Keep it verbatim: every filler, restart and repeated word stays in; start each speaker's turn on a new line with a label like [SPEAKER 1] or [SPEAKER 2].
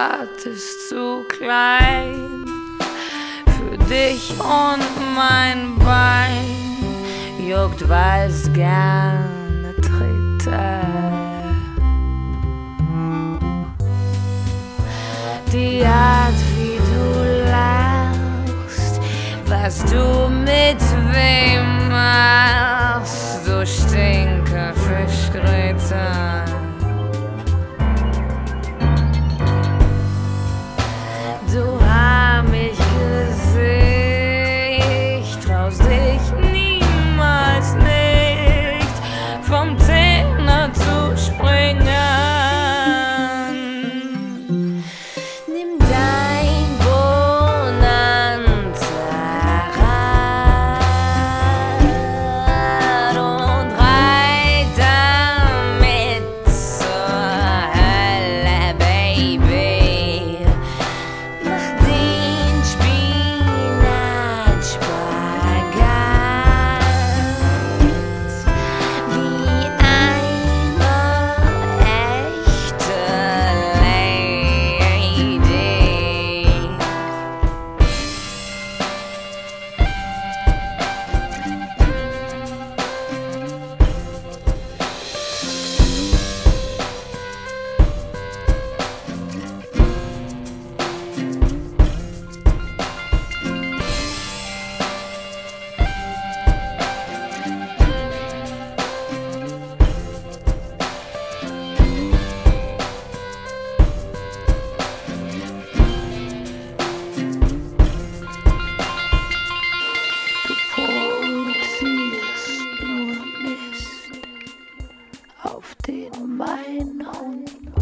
[SPEAKER 1] Stadt ist zu klein für dich und mein Bein, juckt, weil's gerne trete. Die Art, wie du lachst, was du mit wem machst, du stinke Fischgräte. Du hast mich Gesicht, traust dich niemals nicht, vom Zehner zu springen. Nimm dein Bonanza-Rad und reit damit zur Hölle, Baby. Mach den Spinat-Spagat wie eine echte Lady. Du produzierst nur Mist, auf den mein Hund